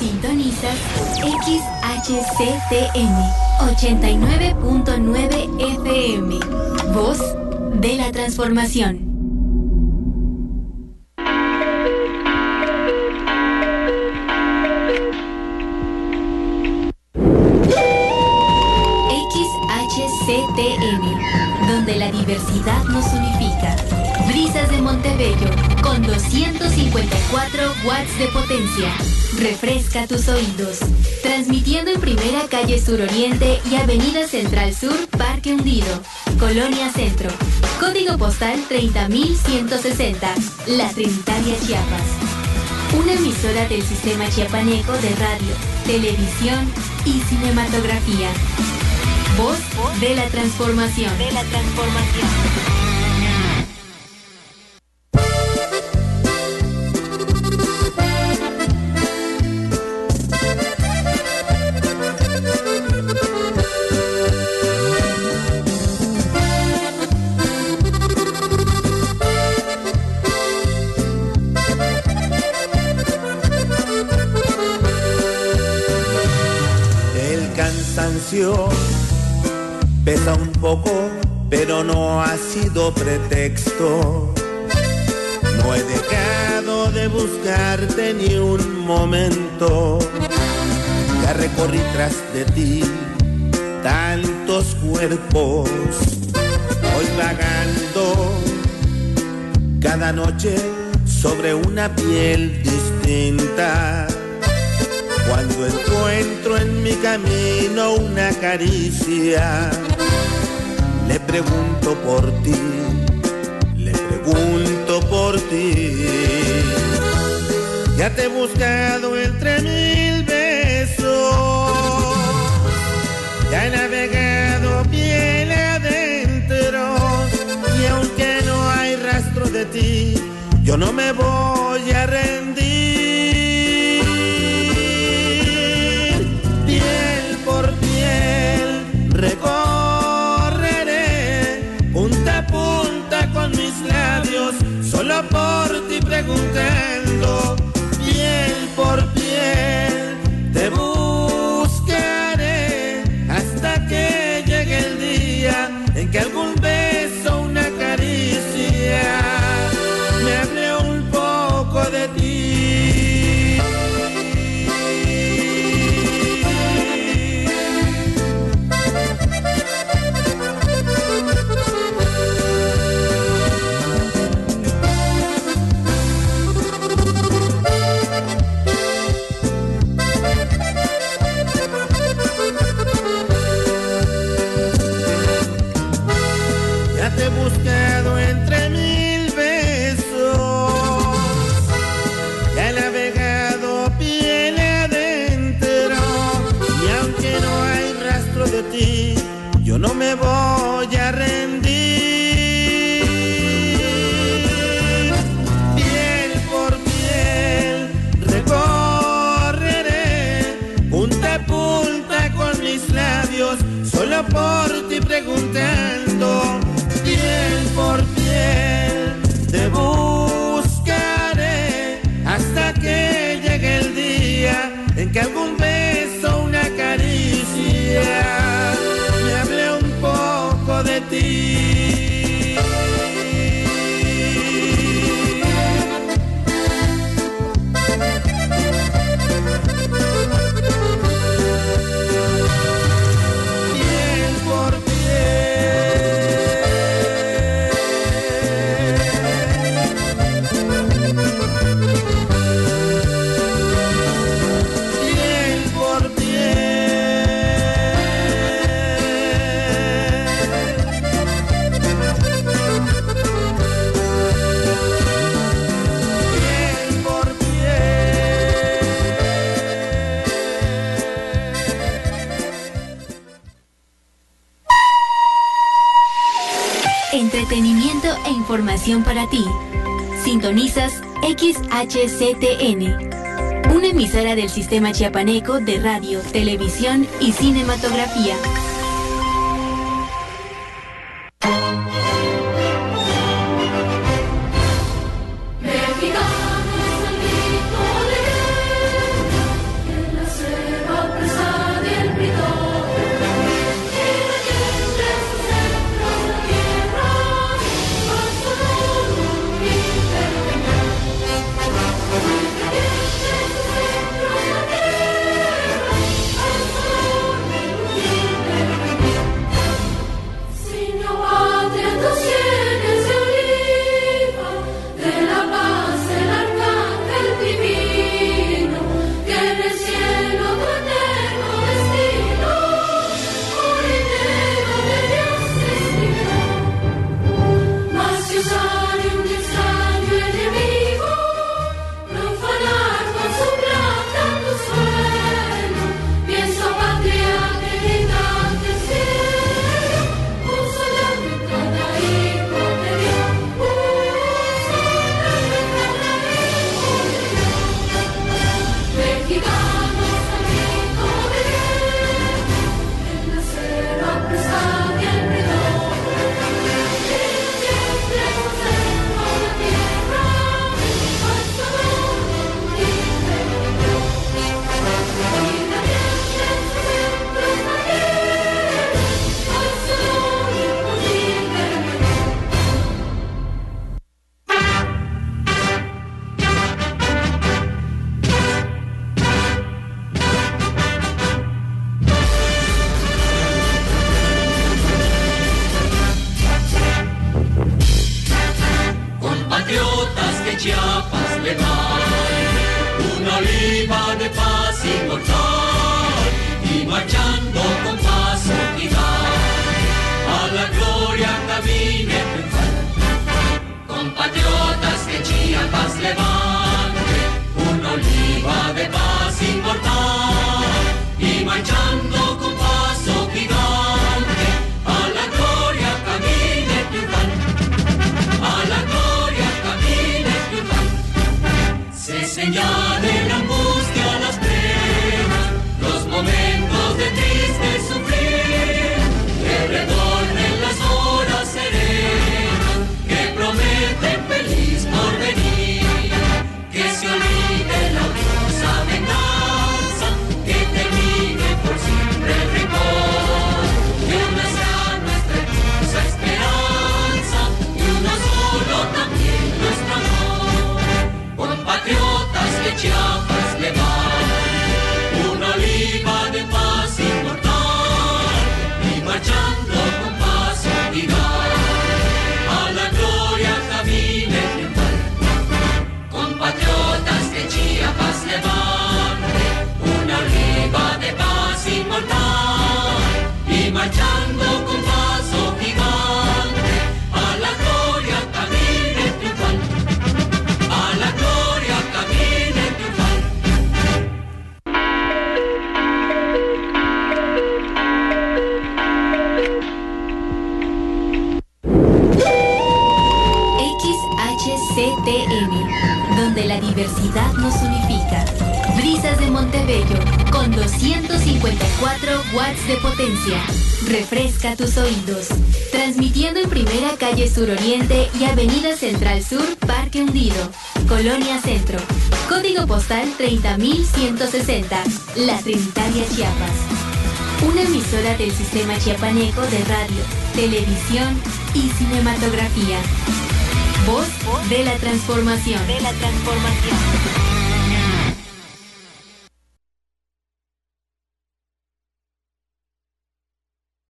Sintonizas XHCTN 89.9 FM. Voz de la transformación. XHCTN, donde la diversidad nos unifica. Brisas de Montebello, con 254 watts de potencia. Refresca tus oídos. Transmitiendo en Primera Calle Suroriente y Avenida Central Sur, Parque Hundido, Colonia Centro. Código postal 30.160, La Trinitaria, Chiapas. Una emisora del Sistema Chiapaneco de Radio, Televisión y Cinematografía. Voz de la transformación. El cansancio pesa un poco, pero no ha sido pretexto. No he dejado de buscarte ni un momento. Ya recorrí tras de ti tantos cuerpos. Voy vagando cada noche sobre una piel distinta. Cuando encuentro en mi camino una caricia, le pregunto por ti, le pregunto por ti. Ya te he buscado entre mil besos, ya he navegado piel adentro, y aunque no hay rastro de ti, yo no me voy a rendir. Piel por piel recorreré punta a punta con mis labios, solo por ti preguntando. Piel por piel te buscaré hasta que llegue el día en que algún beso, una caricia me hable un poco de ti. Ya te he buscado entre mil besos, ya he navegado piel adentro, y aunque no hay rastro de ti, yo no me voy a rendir. Piel por piel recorreré punta a punta con mis labios, solo por ti preguntando. Piel por piel te buscaré hasta que llegue el día en que algún beso, una caricia me hable un poco de ti. Piel por piel por piel por Entretenimiento e información para ti. Sintonizas XHCTN, una emisora del Sistema Chiapaneco de Radio, Televisión y Cinematografía. oliva de paz inmortal y marchando con paso gigante a la gloria camine triunfal. Compatriotas que Chiapas levante, una oliva de paz inmortal y marchando con paso gigante a la gloria camine triunfal, a la gloria camine triunfal. Cesen ya de la angustia las penas, los momentos de triste sufrir, que retornen las horas serenas, que prometen feliz porvenir, que se olvide la odiosa venganza, que termine por siempre el rencor, que una sea nuestra hermosa esperanza y uno solo también nuestro amor. Compatriotas que Chiapas levanten, una oliva de paz inmortal y marchando con paso gigante a la gloria camine triunfal. Compatriotas que Chiapas levante, una oliva de paz inmortal y marchando con paso gigante a la gloria camine triunfal, a la gloria camine triunfal. XHCTM, donde la diversidad nos unifica. Brisas de Montebello, con 254 watts de potencia. Refresca tus oídos. Transmitiendo en Primera Calle Suroriente y Avenida Central Sur, Parque Hundido, Colonia Centro. Código postal 30160, La Trinitaria, Chiapas. Una emisora del Sistema Chiapaneco de Radio, Televisión y Cinematografía. Voz de la transformación.